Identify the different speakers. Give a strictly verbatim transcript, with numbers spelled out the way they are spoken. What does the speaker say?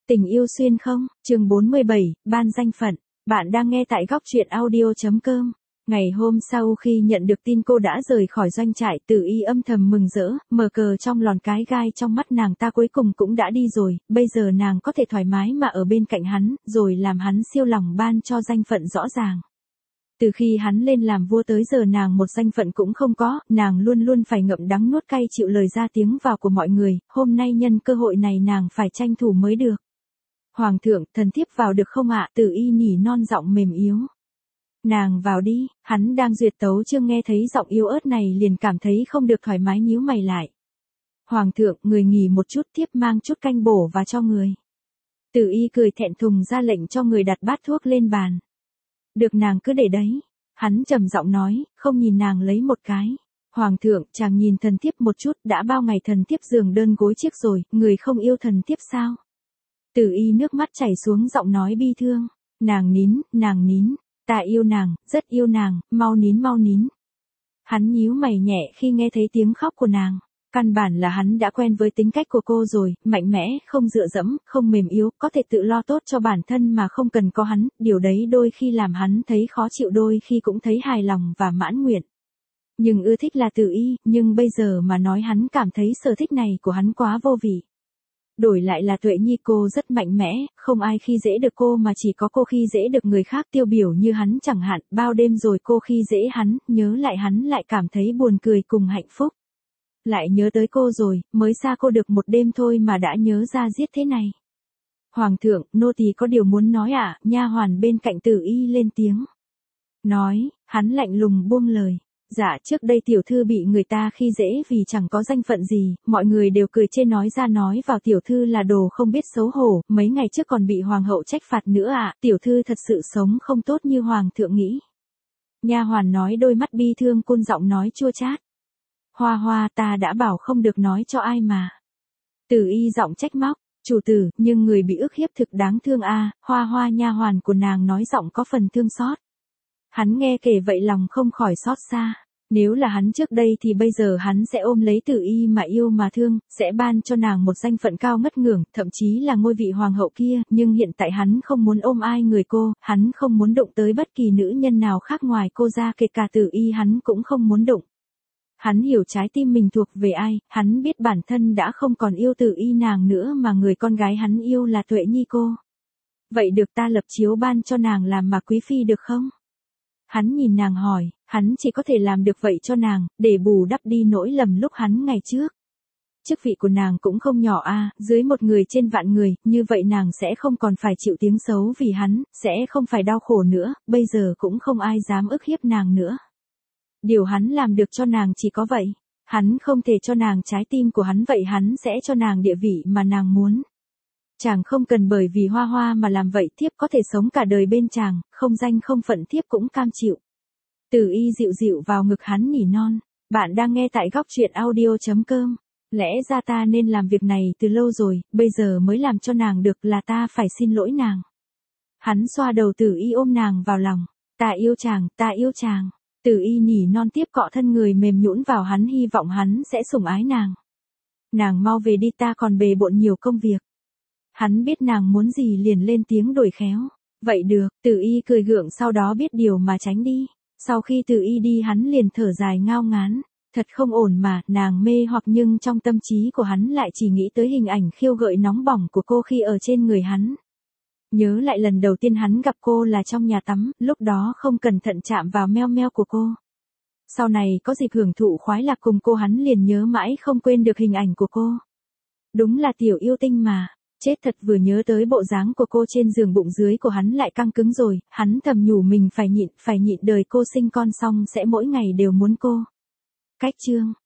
Speaker 1: Tình yêu xuyên không, chương bốn mươi bảy, ban danh phận. Bạn đang nghe tại góc truyện audio.com. Ngày hôm sau khi nhận được tin cô đã rời khỏi doanh trại, Tử Y âm thầm mừng rỡ, mờ cờ trong lòn cái gai trong mắt nàng ta cuối cùng cũng đã đi rồi, bây giờ nàng có thể thoải mái mà ở bên cạnh hắn, rồi làm hắn siêu lòng ban cho danh phận rõ ràng. Từ khi hắn lên làm vua tới giờ nàng một danh phận cũng không có, nàng luôn luôn phải ngậm đắng nuốt cay chịu lời ra tiếng vào của mọi người, hôm nay nhân cơ hội này nàng phải tranh thủ mới được. Hoàng thượng, thần thiếp vào được không ạ? Tử Y nhỉ non giọng mềm yếu. Nàng vào đi, hắn đang duyệt tấu chương nghe thấy giọng yếu ớt này liền cảm thấy không được thoải mái nhíu mày lại. Hoàng thượng, người nghỉ một chút, thiếp mang chút canh bổ và cho người. Tử Y cười thẹn thùng ra lệnh cho người đặt bát thuốc lên bàn. Được, nàng cứ để đấy. Hắn trầm giọng nói, không nhìn nàng lấy một cái. Hoàng thượng, chàng nhìn thần thiếp một chút, đã bao ngày thần thiếp giường đơn gối chiếc rồi, người không yêu thần thiếp sao? Tử Y nước mắt chảy xuống giọng nói bi thương. Nàng nín, nàng nín. Ta yêu nàng, rất yêu nàng, mau nín mau nín. Hắn nhíu mày nhẹ khi nghe thấy tiếng khóc của nàng. Căn bản là hắn đã quen với tính cách của cô rồi, mạnh mẽ, không dựa dẫm, không mềm yếu, có thể tự lo tốt cho bản thân mà không cần có hắn, điều đấy đôi khi làm hắn thấy khó chịu, đôi khi cũng thấy hài lòng và mãn nguyện. Nhưng ưa thích là Tử Y, nhưng bây giờ mà nói hắn cảm thấy sở thích này của hắn quá vô vị. Đổi lại là Tuệ Nhi, cô rất mạnh mẽ, không ai khi dễ được cô mà chỉ có cô khi dễ được người khác, tiêu biểu như hắn chẳng hạn, bao đêm rồi cô khi dễ hắn, nhớ lại hắn lại cảm thấy buồn cười cùng hạnh phúc. Lại nhớ tới cô rồi, mới xa cô được một đêm thôi mà đã nhớ ra giết thế này. Hoàng thượng, nô tỳ có điều muốn nói ạ, à? Nha hoàn bên cạnh Tử Y lên tiếng. Nói, hắn lạnh lùng buông lời. Dạ, trước đây tiểu thư bị người ta khi dễ vì chẳng có danh phận gì, mọi người đều cười chê nói ra nói vào tiểu thư là đồ không biết xấu hổ, mấy ngày trước còn bị hoàng hậu trách phạt nữa ạ, à, tiểu thư thật sự sống không tốt như hoàng thượng nghĩ. Nha hoàn nói, đôi mắt bi thương, cun giọng nói chua chát. Hoa Hoa, ta đã bảo không được nói cho ai mà. Tử Y giọng trách móc, chủ tử, nhưng người bị ức hiếp thực đáng thương a. À, Hoa Hoa nha hoàn của nàng nói giọng có phần thương xót. Hắn nghe kể vậy lòng không khỏi xót xa. Nếu là hắn trước đây thì bây giờ hắn sẽ ôm lấy Tử Y mà yêu mà thương, sẽ ban cho nàng một danh phận cao ngất ngưởng, thậm chí là ngôi vị hoàng hậu kia, nhưng hiện tại hắn không muốn ôm ai người cô, hắn không muốn đụng tới bất kỳ nữ nhân nào khác ngoài cô ra, kể cả Tử Y hắn cũng không muốn đụng. Hắn hiểu trái tim mình thuộc về ai, hắn biết bản thân đã không còn yêu Tử Y nàng nữa mà người con gái hắn yêu là Tuệ Nhi cô. Vậy được, ta lập chiếu ban cho nàng làm mà quý phi được không? Hắn nhìn nàng hỏi, hắn chỉ có thể làm được vậy cho nàng, để bù đắp đi nỗi lầm lúc hắn ngày trước. Chức vị của nàng cũng không nhỏ a, à, dưới một người trên vạn người, như vậy nàng sẽ không còn phải chịu tiếng xấu vì hắn, sẽ không phải đau khổ nữa, bây giờ cũng không ai dám ức hiếp nàng nữa. Điều hắn làm được cho nàng chỉ có vậy, hắn không thể cho nàng trái tim của hắn, vậy hắn sẽ cho nàng địa vị mà nàng muốn. Chàng không cần bởi vì Hoa Hoa mà làm vậy, thiếp có thể sống cả đời bên chàng, không danh không phận thiếp cũng cam chịu. Tử Y dịu dịu vào ngực hắn nỉ non, bạn đang nghe tại góc truyện audio.com. Lẽ ra ta nên làm việc này từ lâu rồi, bây giờ mới làm cho nàng được, là ta phải xin lỗi nàng. Hắn xoa đầu Tử Y ôm nàng vào lòng, ta yêu chàng, ta yêu chàng. Tử Y nỉ non tiếp cọ thân người mềm nhũn vào hắn, hy vọng hắn sẽ sủng ái nàng. Nàng mau về đi, ta còn bề bộn nhiều công việc. Hắn biết nàng muốn gì liền lên tiếng đổi khéo. Vậy được, Tử Y cười gượng, sau đó biết điều mà tránh đi. Sau khi Tử Y đi hắn liền thở dài ngao ngán. Thật không ổn mà, nàng mê hoặc nhưng trong tâm trí của hắn lại chỉ nghĩ tới hình ảnh khiêu gợi nóng bỏng của cô khi ở trên người hắn. Nhớ lại lần đầu tiên hắn gặp cô là trong nhà tắm, lúc đó không cẩn thận chạm vào meo meo của cô. Sau này có dịp hưởng thụ khoái lạc cùng cô hắn liền nhớ mãi không quên được hình ảnh của cô. Đúng là tiểu yêu tinh mà. Chết thật, vừa nhớ tới bộ dáng của cô trên giường, bụng dưới của hắn lại căng cứng rồi, hắn thầm nhủ mình phải nhịn, phải nhịn, đời cô sinh con xong sẽ mỗi ngày đều muốn cô. Cách chương